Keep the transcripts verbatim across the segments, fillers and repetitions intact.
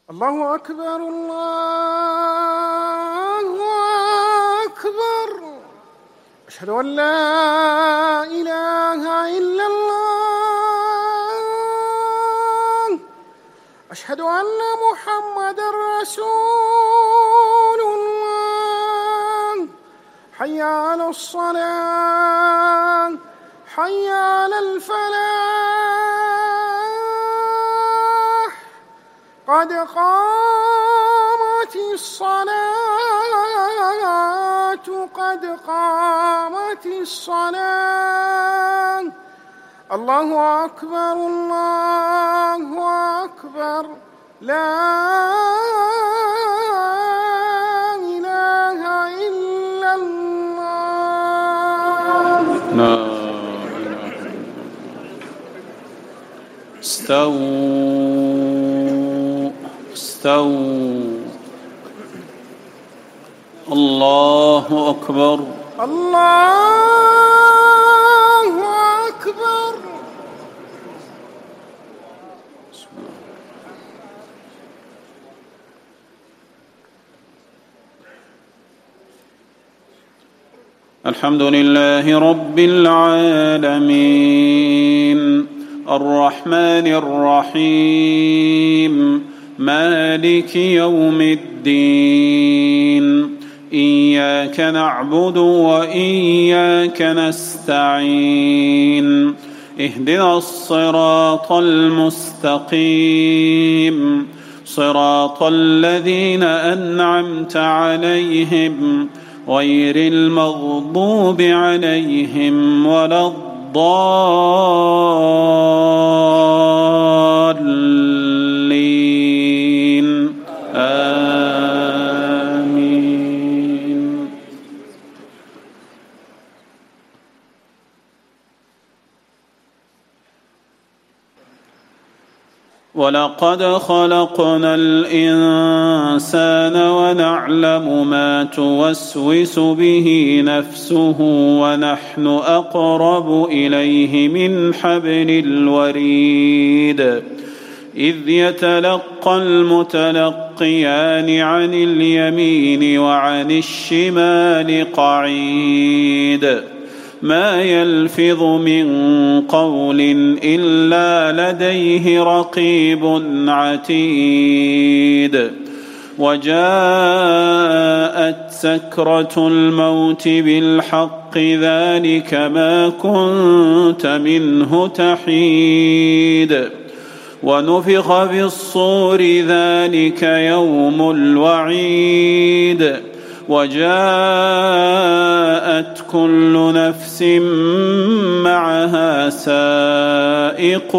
الله أكبر الله أكبر. أشهد أن لا إله إلا الله. أشهد أن محمدًا رسول الله. حي على الصلاة، حي على الفلاح، قد قامت الصلاة، قد قامت الصلاة. الله أكبر الله أكبر. لا إله إلا الله. لا إله إلا الله. استووا استووا. الله أكبر الله أكبر. الحمد لله رب العالمين الرحمن الرحيم مالك يوم الدين. إياك نعبد وإياك نستعين. اهدنا الصراط المستقيم صراط الذين أنعمت عليهم غير المغضوب عليهم ولا الضالين. آمين. ولقد خلقنا الإنسان ونعلم ما توسوس به نفسه ونحن أقرب إليه من حبل الوريد. إذ يتلقى المتلقيان عن اليمين وعن الشمال قعيد. ما يلفظ من قول إلا لديه رقيب عتيد. وجاءت سكرة الموت بالحق ذلك ما كنت منه تحيد. ونفخ في الصور ذلك يوم الوعيد. وجاءت كل نفس معها سائق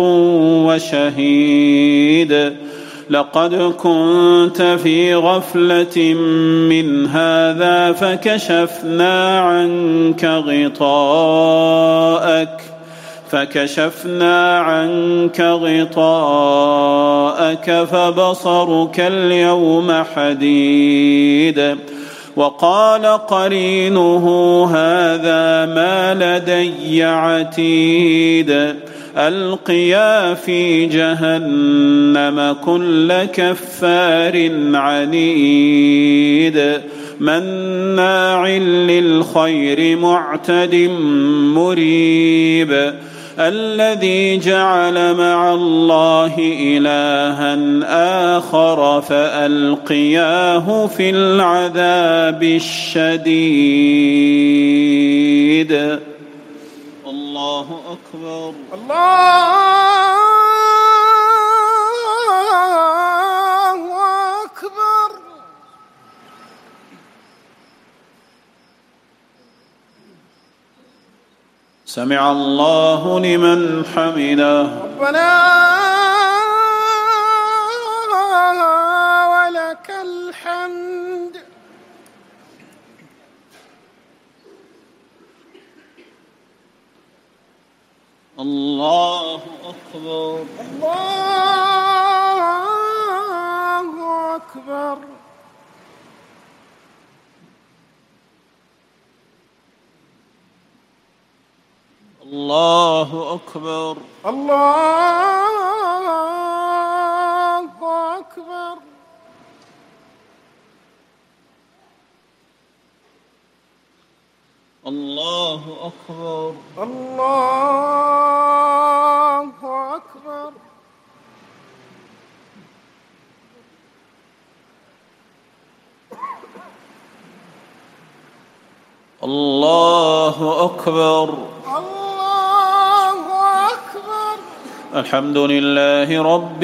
وشهيد. لقد كنت في غفلة من هذا فكشفنا عنك غطاءك فكشفنا عنك غطاءك فبصرك اليوم حديد. وقال قرينه هذا ما لدي عتيد. ألقيا في جهنم كل كفار عنيد. مناع للخير معتد مريب. الذي جعل مع الله إلها آخر فألقياه في العذاب الشديد. الله أكبر الله أكبر. سمع الله لمن حمده. ربنا ولك الحمد. الله أكبر الله أكبر. الله أكبر الله أكبر. الله أكبر. الله أكبر. الله أكبر. الله أكبر. الحمد لله رب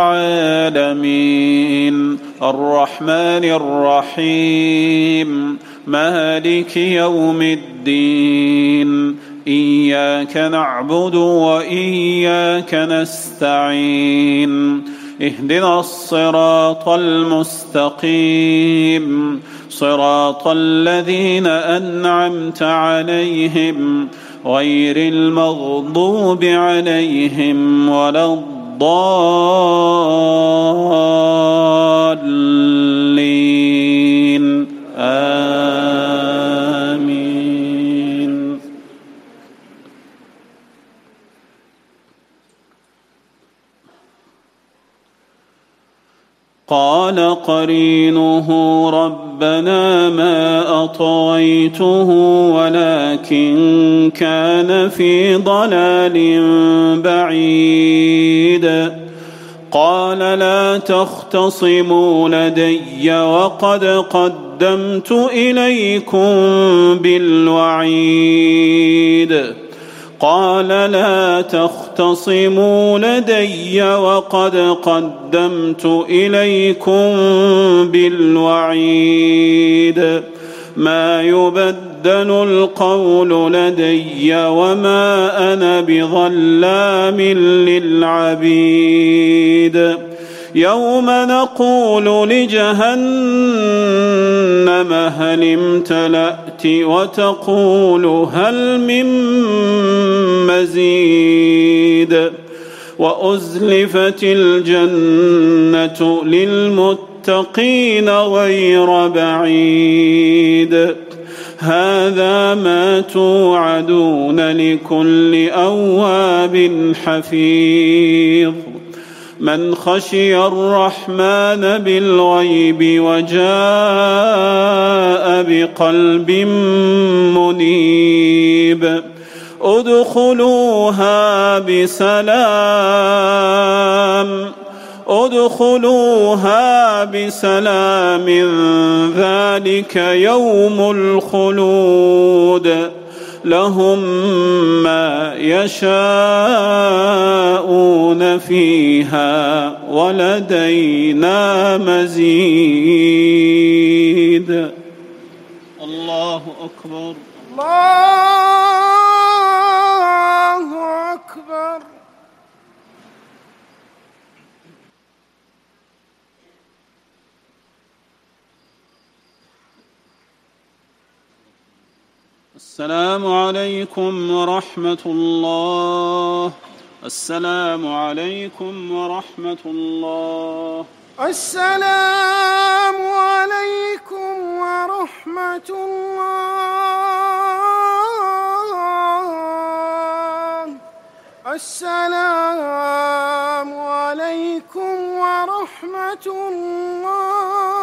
العالمين الرحمن الرحيم مالك يوم الدين إياك نعبد وإياك نستعين اهدنا الصراط المستقيم صراط الذين أنعمت عليهم غير المغضوب عليهم ولا الضالين آمين. قال قرينه ربنا ما أطغيته ولكن كان في ضلال بعيد. قال لا تختصموا لدي وقد قدمت إليكم بالوعيد. قال لا تختصموا لدي وقد قدمت إليكم بالوعيد. ما يبدل القول لدي وما أنا بظلام للعبيد. يوم نقول لجهنم هل امتلأت وتقول هل من مزيد. وأزلفت الجنة للمتقين غير بعيد. هذا ما توعدون لكل أواب حفيظ. من خشي الرحمن بالغيب وجاء بقلب منيب. ادخلوها بسلام ادخلوها بسلام ذلك يوم الخلود. لهم ما يشاءون فيها ولدينا مزيد. الله أكبر. الله أكبر. السلام عليكم ورحمة الله. السلام عليكم ورحمة الله. السلام عليكم ورحمة الله. السلام عليكم ورحمة الله.